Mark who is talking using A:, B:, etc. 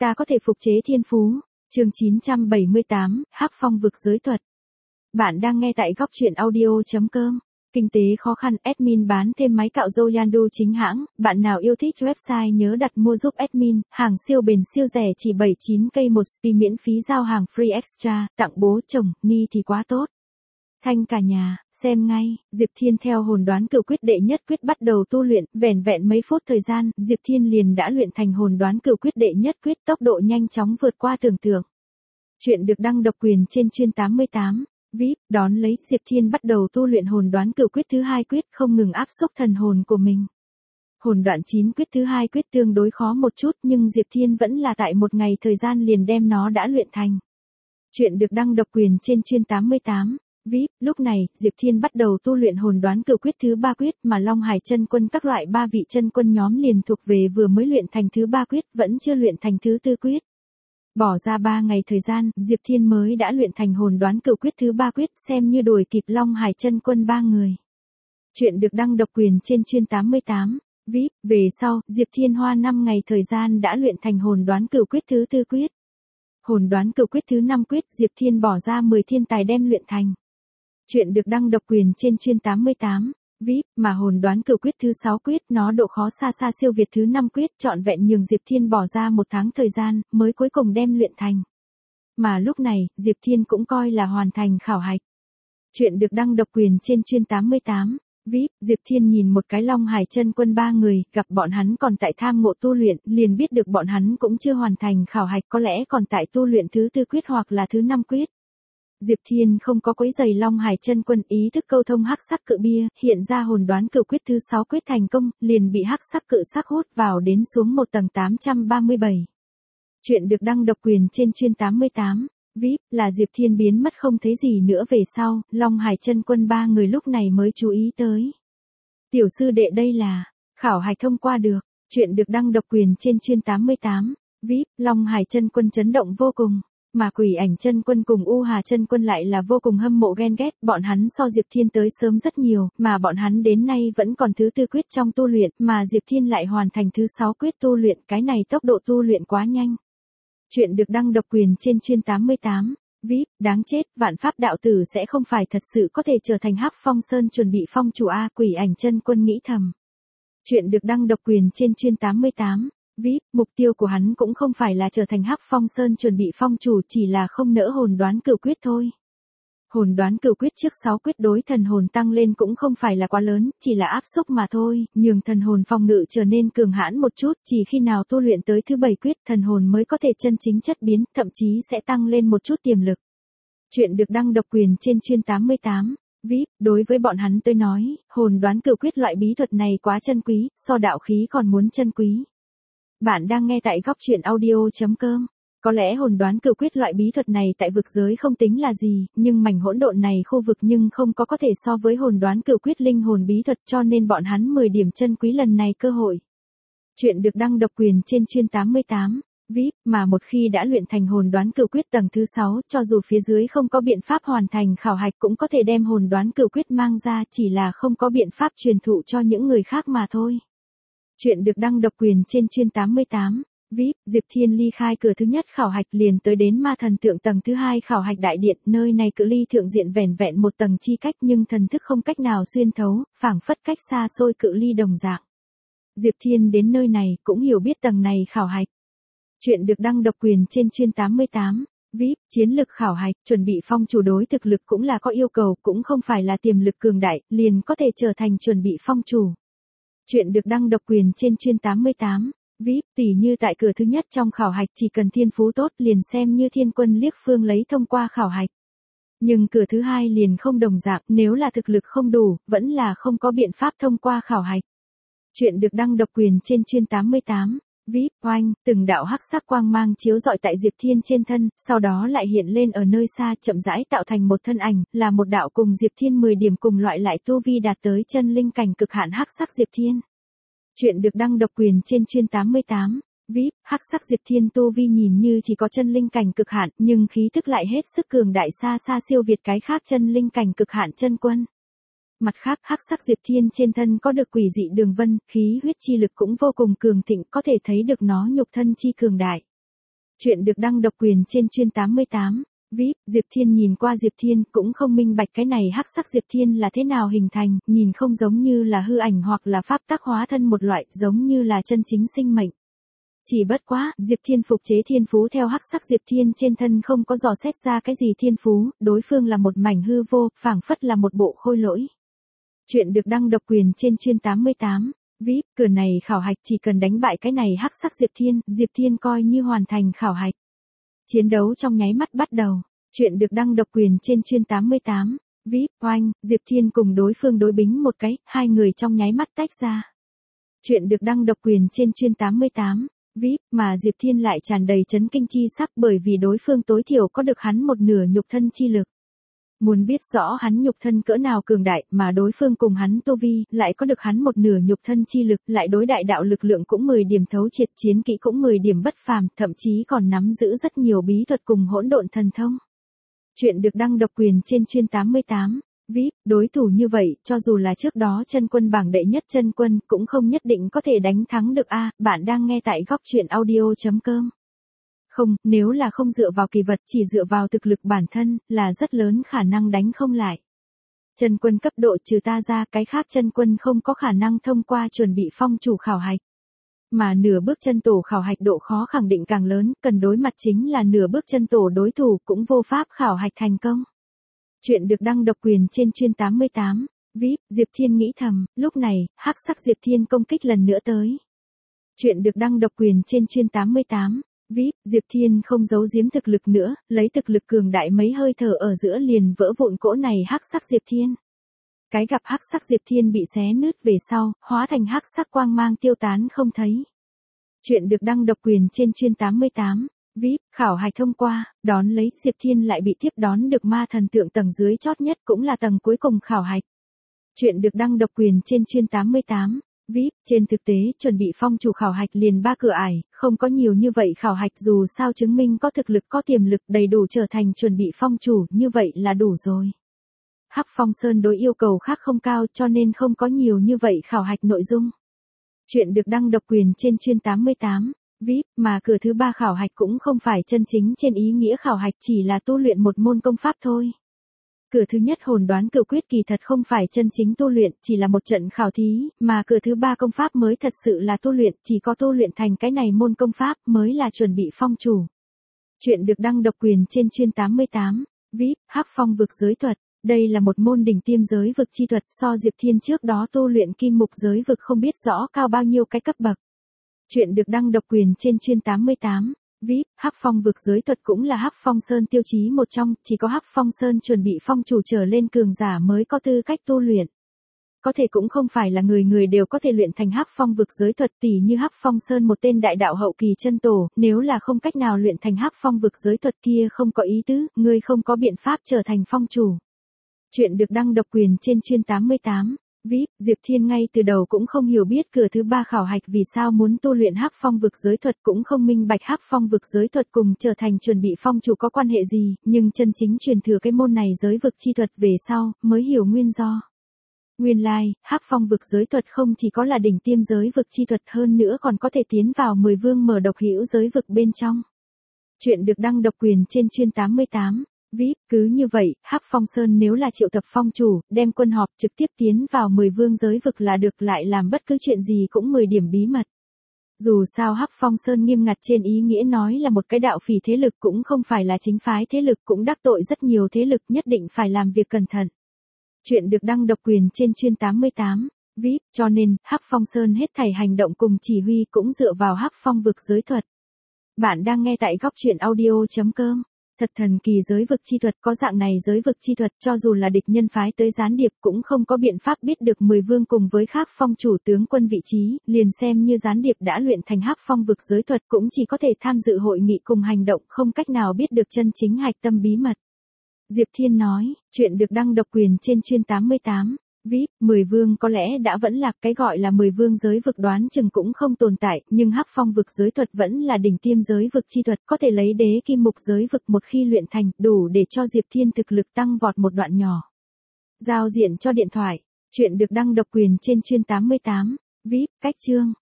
A: Ta có thể phục chế thiên phú. Chương 978, Hắc Phong vực giới thuật. Bạn đang nghe tại góc truyện audio.com. Kinh tế khó khăn, admin bán thêm máy cạo râu Yandu chính hãng. Bạn nào yêu thích website nhớ đặt mua giúp admin. Hàng siêu bền siêu rẻ chỉ 79k một spi, miễn phí giao hàng free extra. Tặng bố chồng, ni thì quá tốt. Thanh cả nhà, xem ngay. Diệp Thiên theo hồn đoán cửu quyết đệ nhất quyết bắt đầu tu luyện. Vẻn vẹn mấy phút thời gian, Diệp Thiên liền đã luyện thành hồn đoán cửu quyết đệ nhất quyết, tốc độ nhanh chóng vượt qua tưởng tượng. Chuyện được đăng độc quyền trên chuyên 88. VIP, đón lấy, Diệp Thiên bắt đầu tu luyện hồn đoán cửu quyết thứ hai quyết, không ngừng áp xúc thần hồn của mình. Hồn đoạn 9 quyết thứ hai quyết tương đối khó một chút, nhưng Diệp Thiên vẫn là tại một ngày thời gian liền đem nó đã luyện thành. Chuyện được đăng độc quyền trên chuyên 88. VIP, lúc này, Diệp Thiên bắt đầu tu luyện hồn đoán cửu quyết thứ ba quyết, mà Long Hải chân quân các loại ba vị chân quân nhóm liền thuộc về vừa mới luyện thành thứ ba quyết, vẫn chưa luyện thành thứ tư quyết. Bỏ ra 3 ngày thời gian, Diệp Thiên mới đã luyện thành hồn đoán cửu quyết thứ ba quyết, xem như đuổi kịp Long Hải chân quân 3 người. Chuyện được đăng độc quyền trên chuyên 88. VIP, về sau, Diệp Thiên hoa 5 ngày thời gian đã luyện thành hồn đoán cửu quyết thứ tư quyết. Hồn đoán cửu quyết thứ 5 quyết, Diệp Thiên bỏ ra 10 thiên tài đem luyện thành. Chuyện được đăng độc quyền trên chuyên 88. VIP, mà hồn đoán cửu quyết thứ 6 quyết, nó độ khó xa xa siêu việt thứ 5 quyết, trọn vẹn nhường Diệp Thiên bỏ ra 1 tháng thời gian, mới cuối cùng đem luyện thành. Mà lúc này, Diệp Thiên cũng coi là hoàn thành khảo hạch. Chuyện được đăng độc quyền trên chuyên 88. VIP, Diệp Thiên nhìn một cái Long Hải chân quân 3 người, gặp bọn hắn còn tại tham ngộ tu luyện, liền biết được bọn hắn cũng chưa hoàn thành khảo hạch, có lẽ còn tại tu luyện thứ tư quyết hoặc là thứ 5 quyết. Diệp Thiên không có quấy giày Long Hải chân quân, ý thức câu thông hắc sắc cự bia, hiện ra hồn đoán cửu quyết thứ 6 quyết thành công, liền bị hắc sắc cự sắc hút vào đến xuống một tầng 837. Chuyện được đăng độc quyền trên chuyên 88. VIP, là Diệp Thiên biến mất không thấy gì nữa về sau, Long Hải chân quân 3 người lúc này mới chú ý tới. Tiểu sư đệ đây là, khảo hạch thông qua được. Chuyện được đăng độc quyền trên chuyên 88. VIP, Long Hải chân quân chấn động vô cùng. Mà Quỷ Ảnh chân quân cùng U Hà chân quân lại là vô cùng hâm mộ ghen ghét, bọn hắn so Diệp Thiên tới sớm rất nhiều, mà bọn hắn đến nay vẫn còn thứ tư quyết trong tu luyện, mà Diệp Thiên lại hoàn thành thứ 6 quyết tu luyện, cái này tốc độ tu luyện quá nhanh. Chuyện được đăng độc quyền trên chuyên 88. VIP, đáng chết, vạn pháp đạo tử sẽ không phải thật sự có thể trở thành Hắc Phong Sơn chuẩn bị phong chủ A, Quỷ Ảnh chân quân nghĩ thầm. Chuyện được đăng độc quyền trên chuyên 88. VIP, mục tiêu của hắn cũng không phải là trở thành Hắc Phong Sơn chuẩn bị phong chủ, chỉ là không nỡ hồn đoán cửu quyết thôi. Hồn đoán cửu quyết trước 6 quyết đối thần hồn tăng lên cũng không phải là quá lớn, chỉ là áp xúc mà thôi, nhường thần hồn phòng ngự trở nên cường hãn một chút, chỉ khi nào tu luyện tới thứ 7 quyết, thần hồn mới có thể chân chính chất biến, thậm chí sẽ tăng lên một chút tiềm lực. Chuyện được đăng độc quyền trên chuyên 88. VIP, đối với bọn hắn tôi nói, hồn đoán cửu quyết loại bí thuật này quá chân quý, so đạo khí còn muốn chân quý. Bạn đang nghe tại góc truyện audio.com. Có lẽ hồn đoán cửu quyết loại bí thuật này tại vực giới không tính là gì, nhưng mảnh hỗn độn này khu vực nhưng không có thể so với hồn đoán cửu quyết linh hồn bí thuật, cho nên bọn hắn 10 điểm chân quý lần này cơ hội. Chuyện được đăng độc quyền trên chuyên 88. VIP, mà một khi đã luyện thành hồn đoán cửu quyết tầng thứ 6, cho dù phía dưới không có biện pháp hoàn thành khảo hạch cũng có thể đem hồn đoán cửu quyết mang ra, chỉ là không có biện pháp truyền thụ cho những người khác mà thôi. Chuyện được đăng độc quyền trên chuyên 88. VIP, Diệp Thiên ly khai cửa thứ nhất khảo hạch liền tới đến ma thần tượng tầng thứ 2 khảo hạch đại điện, nơi này cự ly thượng diện vẻn vẹn một tầng chi cách nhưng thần thức không cách nào xuyên thấu, phảng phất cách xa xôi cự ly đồng dạng. Diệp Thiên đến nơi này cũng hiểu biết tầng này khảo hạch. Chuyện được đăng độc quyền trên chuyên 88. VIP, chiến lực khảo hạch, chuẩn bị phong chủ đối thực lực cũng là có yêu cầu, cũng không phải là tiềm lực cường đại, liền có thể trở thành chuẩn bị phong chủ. Chuyện được đăng độc quyền trên chuyên 88. VIP, tỉ như tại cửa thứ nhất trong khảo hạch chỉ cần thiên phú tốt liền xem như thiên quân liếc phương lấy thông qua khảo hạch. Nhưng cửa thứ hai liền không đồng dạng, nếu là thực lực không đủ, vẫn là không có biện pháp thông qua khảo hạch. Chuyện được đăng độc quyền trên chuyên 88. VIP, oanh, từng đạo hắc sắc quang mang chiếu rọi tại Diệp Thiên trên thân, sau đó lại hiện lên ở nơi xa, chậm rãi tạo thành một thân ảnh, là một đạo cùng Diệp Thiên 10 điểm cùng loại lại tu vi đạt tới chân linh cảnh cực hạn hắc sắc Diệp Thiên. Chuyện được đăng độc quyền trên chuyên 88. VIP, hắc sắc Diệp Thiên tu vi nhìn như chỉ có chân linh cảnh cực hạn, nhưng khí tức lại hết sức cường đại, xa xa siêu việt cái khác chân linh cảnh cực hạn chân quân. Mặt khác, hắc sắc Diệp Thiên trên thân có được quỷ dị đường vân, khí huyết chi lực cũng vô cùng cường thịnh, có thể thấy được nó nhục thân chi cường đại. Chuyện được đăng độc quyền trên chuyên 88. VIP, Diệp Thiên nhìn qua Diệp Thiên cũng không minh bạch cái này hắc sắc Diệp Thiên là thế nào hình thành, nhìn không giống như là hư ảnh hoặc là pháp tác hóa thân một loại, giống như là chân chính sinh mệnh. Chỉ bất quá, Diệp Thiên phục chế thiên phú theo hắc sắc Diệp Thiên trên thân không có dò xét ra cái gì thiên phú, đối phương là một mảnh hư vô, phảng phất là một bộ khôi lỗi. Chuyện được đăng độc quyền trên chuyên 88. VIP, cửa này khảo hạch chỉ cần đánh bại cái này hắc sắc Diệp Thiên coi như hoàn thành khảo hạch. Chiến đấu trong nháy mắt bắt đầu. Chuyện được đăng độc quyền trên chuyên 88. VIP, oanh, Diệp Thiên cùng đối phương đối bính một cái, hai người trong nháy mắt tách ra. Chuyện được đăng độc quyền trên chuyên 88. VIP, mà Diệp Thiên lại tràn đầy chấn kinh chi sắc bởi vì đối phương tối thiểu có được hắn một nửa nhục thân chi lực. Muốn biết rõ hắn nhục thân cỡ nào cường đại mà đối phương cùng hắn tu vi lại có được hắn một nửa nhục thân chi lực, lại đối đại đạo lực lượng cũng 10 điểm thấu triệt, chiến kỹ cũng 10 điểm bất phàm, thậm chí còn nắm giữ rất nhiều bí thuật cùng hỗn độn thần thông. Chuyện được đăng độc quyền trên chuyên 88. VIP, đối thủ như vậy, cho dù là trước đó chân quân bảng đệ nhất chân quân cũng không nhất định có thể đánh thắng được a. Bạn đang nghe tại góc truyện audio.com. Không, nếu là không dựa vào kỳ vật chỉ dựa vào thực lực bản thân, là rất lớn khả năng đánh không lại. Chân quân cấp độ trừ ta ra, cái khác chân quân không có khả năng thông qua chuẩn bị phong chủ khảo hạch. Mà nửa bước chân tổ khảo hạch độ khó khẳng định càng lớn, cần đối mặt chính là nửa bước chân tổ đối thủ cũng vô pháp khảo hạch thành công. Chuyện được đăng độc quyền trên chuyên 88. VIP, Diệp Thiên nghĩ thầm, lúc này, hắc sắc Diệp Thiên công kích lần nữa tới. Chuyện được đăng độc quyền trên chuyên 88. VIP, Diệp Thiên không giấu giếm thực lực nữa, lấy thực lực cường đại mấy hơi thở ở giữa liền vỡ vụn cỗ này hắc sắc Diệp Thiên. Cái gặp hắc sắc Diệp Thiên bị xé nứt về sau, hóa thành hắc sắc quang mang tiêu tán không thấy. Chuyện được đăng độc quyền trên chuyên 88. VIP, khảo hạch thông qua, đón lấy, Diệp Thiên lại bị tiếp đón được ma thần tượng tầng dưới chót nhất cũng là tầng cuối cùng khảo hạch. Chuyện được đăng độc quyền trên chuyên 88. VIP, trên thực tế, chuẩn bị phong chủ khảo hạch liền 3 cửa ải, không có nhiều như vậy khảo hạch dù sao chứng minh có thực lực có tiềm lực đầy đủ trở thành chuẩn bị phong chủ, như vậy là đủ rồi. Hắc Phong Sơn đối yêu cầu khác không cao cho nên không có nhiều như vậy khảo hạch nội dung. Chuyện được đăng độc quyền trên chuyên 88. VIP, mà cửa thứ 3 khảo hạch cũng không phải chân chính trên ý nghĩa khảo hạch chỉ là tu luyện một môn công pháp thôi. Cửa thứ nhất hồn đoán cửu quyết kỳ thật không phải chân chính tu luyện, chỉ là một trận khảo thí, mà cửa thứ 3 công pháp mới thật sự là tu luyện, chỉ có tu luyện thành cái này môn công pháp mới là chuẩn bị phong chủ. Chuyện được đăng độc quyền trên chuyên 88. VIP, Hắc Phong vực giới thuật. Đây là một môn đỉnh tiêm giới vực chi thuật, so Diệp Thiên trước đó tu luyện kim mục giới vực không biết rõ cao bao nhiêu cái cấp bậc. Chuyện được đăng độc quyền trên chuyên 88. VIP, Hắc Phong vực giới thuật cũng là Hắc Phong Sơn tiêu chí một trong, chỉ có Hắc Phong Sơn chuẩn bị phong chủ trở lên cường giả mới có tư cách tu luyện. Có thể cũng không phải là người người đều có thể luyện thành Hắc Phong vực giới thuật, tỉ như Hắc Phong Sơn một tên đại đạo hậu kỳ chân tổ, nếu là không cách nào luyện thành Hắc Phong vực giới thuật kia không có ý tứ, ngươi không có biện pháp trở thành phong chủ. Chuyện được đăng độc quyền trên chuyên 88. VIP, Diệp Thiên ngay từ đầu cũng không hiểu biết cửa thứ 3 khảo hạch vì sao muốn tu luyện Hắc Phong vực giới thuật, cũng không minh bạch Hắc Phong vực giới thuật cùng trở thành chuẩn bị phong chủ có quan hệ gì, nhưng chân chính truyền thừa cái môn này giới vực chi thuật về sau, mới hiểu nguyên do. Nguyên lai, Hắc Phong vực giới thuật không chỉ có là đỉnh tiêm giới vực chi thuật hơn nữa còn có thể tiến vào 10 vương mở độc hữu giới vực bên trong. Chuyện được đăng độc quyền trên chuyên 88. VIP, cứ như vậy, Hắc Phong Sơn nếu là triệu tập phong chủ, đem quân họp trực tiếp tiến vào 10 vương giới vực là được, lại làm bất cứ chuyện gì cũng 10 điểm bí mật. Dù sao Hắc Phong Sơn nghiêm ngặt trên ý nghĩa nói là một cái đạo phỉ thế lực, cũng không phải là chính phái thế lực, cũng đắc tội rất nhiều thế lực, nhất định phải làm việc cẩn thận. Chuyện được đăng độc quyền trên chuyên 88. VIP, cho nên, Hắc Phong Sơn hết thảy hành động cùng chỉ huy cũng dựa vào Hắc Phong vực giới thuật. Bạn đang nghe tại góc truyện audio.com. Thật thần kỳ giới vực chi thuật, có dạng này giới vực chi thuật cho dù là địch nhân phái tới gián điệp cũng không có biện pháp biết được 10 vương cùng với khác phong chủ tướng quân vị trí, liền xem như gián điệp đã luyện thành Hắc Phong vực giới thuật cũng chỉ có thể tham dự hội nghị cùng hành động, không cách nào biết được chân chính hạch tâm bí mật. Diệp Thiên nói, chuyện được đăng độc quyền trên chuyên 88. VIP, 10 vương có lẽ đã vẫn lạc, cái gọi là 10 vương giới vực đoán chừng cũng không tồn tại, nhưng Hắc Phong vực giới thuật vẫn là đỉnh tiêm giới vực chi thuật, có thể lấy đế kim mục giới vực một khi luyện thành, đủ để cho Diệp Thiên thực lực tăng vọt một đoạn nhỏ. Giao diện cho điện thoại. Chuyện được đăng độc quyền trên chuyên 88. VIP, cách chương.